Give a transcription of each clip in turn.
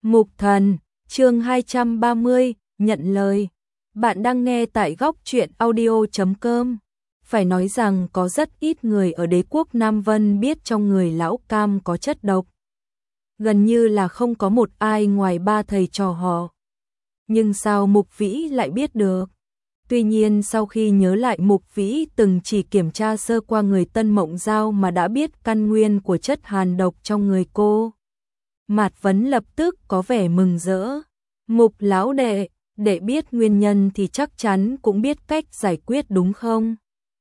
Mục Thần, chương 230, nhận lời. Bạn đang nghe tại góc truyện audio.com. Phải nói rằng có rất ít người ở đế quốc Nam Vân biết trong người lão Cam có chất độc. Gần như là không có một ai ngoài ba thầy trò họ. Nhưng sao Mục Vĩ lại biết được? Tuy nhiên sau khi nhớ lại Mục Vĩ từng chỉ kiểm tra sơ qua người Tân Mộng Giao mà đã biết căn nguyên của chất hàn độc trong người cô. Mạt Vấn lập tức có vẻ mừng rỡ. Mục lão đệ, để biết nguyên nhân thì chắc chắn cũng biết cách giải quyết đúng không?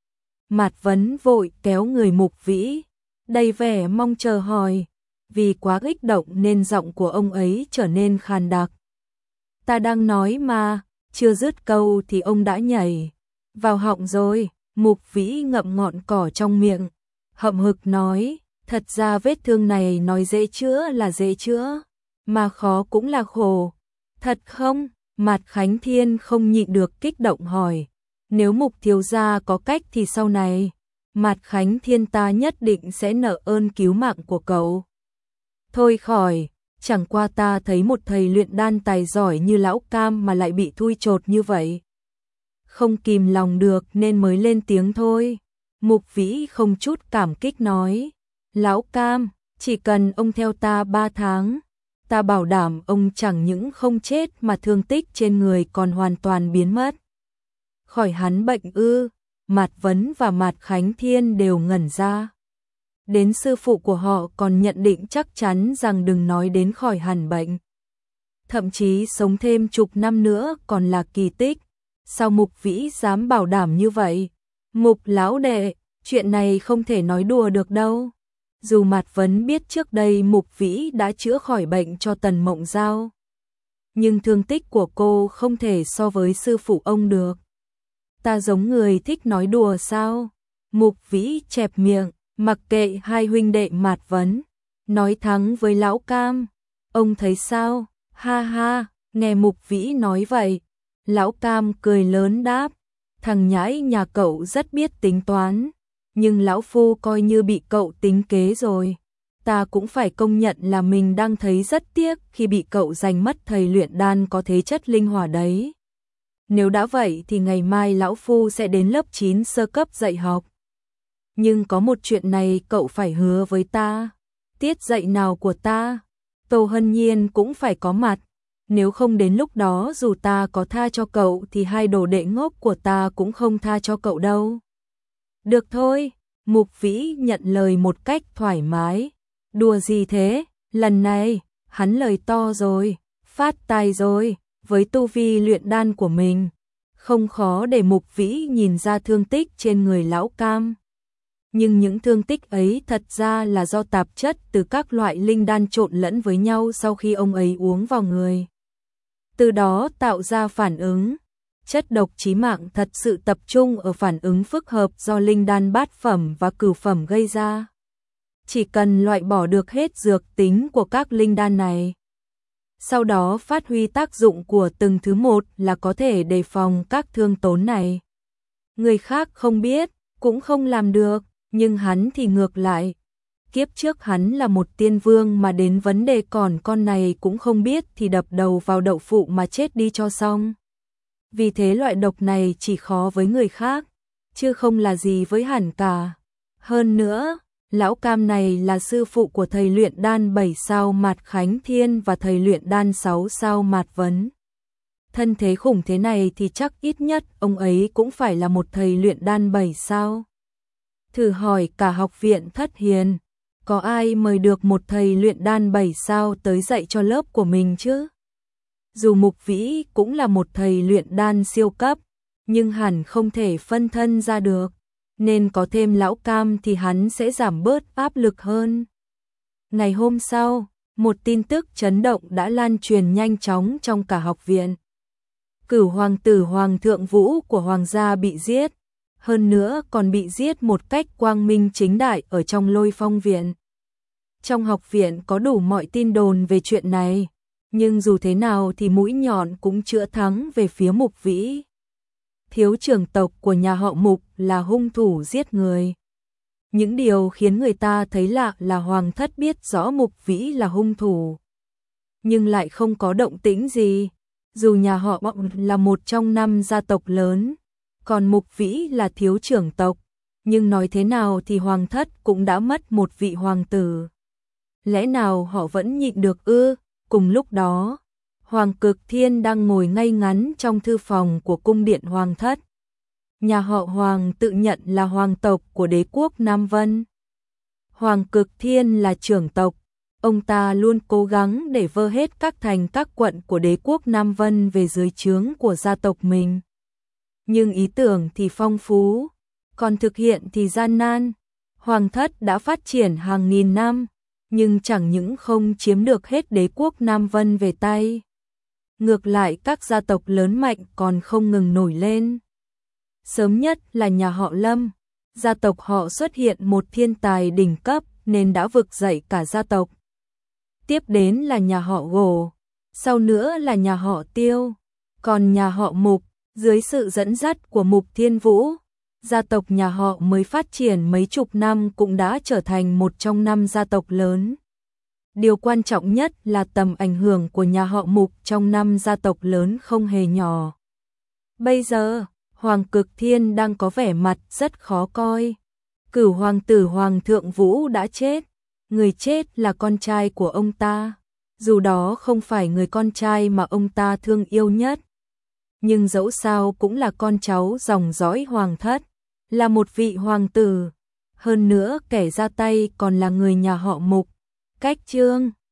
Mạt Vấn vội kéo người Mục Vĩ, đầy vẻ mong chờ hỏi, vì quá kích động nên giọng của ông ấy trở nên khàn đặc. Ta đang nói mà, chưa dứt câu thì ông đã nhảy vào họng rồi. Mục Vĩ ngậm ngọn cỏ trong miệng, hậm hực nói, thật ra vết thương này nói dễ chữa là dễ chữa, mà khó cũng là khổ. Thật không? Mạt Khánh Thiên không nhịn được kích động hỏi, nếu Mục thiếu gia có cách thì sau này, Mạt Khánh Thiên ta nhất định sẽ nợ ơn cứu mạng của cậu. Thôi khỏi, chẳng qua ta thấy một thầy luyện đan tài giỏi như lão Cam mà lại bị thui chột như vậy. Không kìm lòng được nên mới lên tiếng thôi. Mục Vĩ không chút cảm kích nói, lão Cam, chỉ cần ông theo ta 3 tháng, ta bảo đảm ông chẳng những không chết mà thương tích trên người còn hoàn toàn biến mất. Khỏi hắn bệnh ư? Mạt Vấn và Mạt Khánh Thiên đều ngẩn ra. Đến sư phụ của họ còn nhận định chắc chắn rằng đừng nói đến khỏi hẳn bệnh. Thậm chí sống thêm chục năm nữa còn là kỳ tích. Sao Mục Vĩ dám bảo đảm như vậy? Mục lão đệ, chuyện này không thể nói đùa được đâu. Dù Mạt Vấn biết trước đây Mục Vĩ đã chữa khỏi bệnh cho Tần Mộng Giao, nhưng thương tích của cô không thể so với sư phụ ông được. Ta giống người thích nói đùa sao? Mục Vĩ chẹp miệng, mặc kệ hai huynh đệ Mạt Vấn, nói thắng với lão Cam. Ông thấy sao? Ha ha, nghe Mục Vĩ nói vậy, lão Cam cười lớn đáp, thằng nhãi nhà cậu rất biết tính toán, nhưng lão phu coi như bị cậu tính kế rồi. Ta cũng phải công nhận là mình đang thấy rất tiếc khi bị cậu giành mất thầy luyện đan có thế chất linh hỏa đấy. Nếu đã vậy thì ngày mai lão phu sẽ đến lớp 9 sơ cấp dạy học. Nhưng có một chuyện này cậu phải hứa với ta. Tiết dạy nào của ta, Tô Hân Nhiên cũng phải có mặt. Nếu không đến lúc đó dù ta có tha cho cậu thì hai đồ đệ ngốc của ta cũng không tha cho cậu đâu. Được thôi, Mục Vĩ nhận lời một cách thoải mái. Đùa gì thế, lần này, hắn lời to rồi, phát tài rồi, với tu vi luyện đan của mình. Không khó để Mục Vĩ nhìn ra thương tích trên người lão Cam. Nhưng những thương tích ấy thật ra là do tạp chất từ các loại linh đan trộn lẫn với nhau sau khi ông ấy uống vào người. Từ đó tạo ra phản ứng. Chất độc chí mạng thật sự tập trung ở phản ứng phức hợp do linh đan bát phẩm và cửu phẩm gây ra. Chỉ cần loại bỏ được hết dược tính của các linh đan này, sau đó phát huy tác dụng của từng thứ một là có thể đề phòng các thương tổn này. Người khác không biết, cũng không làm được, nhưng hắn thì ngược lại. Kiếp trước hắn là một tiên vương mà đến vấn đề còn con này cũng không biết thì đập đầu vào đậu phụ mà chết đi cho xong. Vì thế loại độc này chỉ khó với người khác, chứ không là gì với hắn cả. Hơn nữa, lão Cam này là sư phụ của thầy luyện đan 7 sao Mạt Khánh Thiên và thầy luyện đan 6 sao Mạt Vấn. Thân thế khủng thế này thì chắc ít nhất ông ấy cũng phải là một thầy luyện đan 7 sao. Thử hỏi cả học viện Thất Hiền, có ai mời được một thầy luyện đan 7 sao tới dạy cho lớp của mình chứ? Dù Mục Vĩ cũng là một thầy luyện đan siêu cấp, nhưng hẳn không thể phân thân ra được, nên có thêm lão Cam thì hắn sẽ giảm bớt áp lực hơn. Ngày hôm sau, một tin tức chấn động đã lan truyền nhanh chóng trong cả học viện. Cửu hoàng tử Hoàng thượng Vũ của Hoàng gia bị giết, hơn nữa còn bị giết một cách quang minh chính đại ở trong Lôi Phong viện. Trong học viện có đủ mọi tin đồn về chuyện này, nhưng dù thế nào thì mũi nhọn cũng chữa thắng về phía Mục Vĩ. Thiếu trưởng tộc của nhà họ Mục là hung thủ giết người. Những điều khiến người ta thấy lạ là Hoàng thất biết rõ Mục Vĩ là hung thủ, nhưng lại không có động tĩnh gì. Dù nhà họ Mục là một trong 5 gia tộc lớn, còn Mục Vĩ là thiếu trưởng tộc, nhưng nói thế nào thì hoàng thất cũng đã mất một vị hoàng tử. Lẽ nào họ vẫn nhịn được ư? Cùng lúc đó, Hoàng Cực Thiên đang ngồi ngay ngắn trong thư phòng của cung điện hoàng thất. Nhà họ Hoàng tự nhận là hoàng tộc của đế quốc Nam Vân. Hoàng Cực Thiên là trưởng tộc, ông ta luôn cố gắng để vơ hết các thành các quận của đế quốc Nam Vân về dưới trướng của gia tộc mình. Nhưng ý tưởng thì phong phú, còn thực hiện thì gian nan. Hoàng thất đã phát triển hàng nghìn năm, nhưng chẳng những không chiếm được hết đế quốc Nam Vân về tay. Ngược lại các gia tộc lớn mạnh còn không ngừng nổi lên. Sớm nhất là nhà họ Lâm, gia tộc họ xuất hiện một thiên tài đỉnh cấp nên đã vực dậy cả gia tộc. Tiếp đến là nhà họ Gồ, sau nữa là nhà họ Tiêu, còn nhà họ Mục, dưới sự dẫn dắt của Mục Thiên Vũ, gia tộc nhà họ mới phát triển mấy chục năm cũng đã trở thành một trong 5 gia tộc lớn. Điều quan trọng nhất là tầm ảnh hưởng của nhà họ Mục trong 5 gia tộc lớn không hề nhỏ. Bây giờ, Hoàng Cực Thiên đang có vẻ mặt rất khó coi. Cửu hoàng tử Hoàng thượng Vũ đã chết, người chết là con trai của ông ta, dù đó không phải người con trai mà ông ta thương yêu nhất. Nhưng dẫu sao cũng là con cháu dòng dõi hoàng thất, là một vị hoàng tử, hơn nữa kẻ ra tay còn là người nhà họ Mục. Cách chương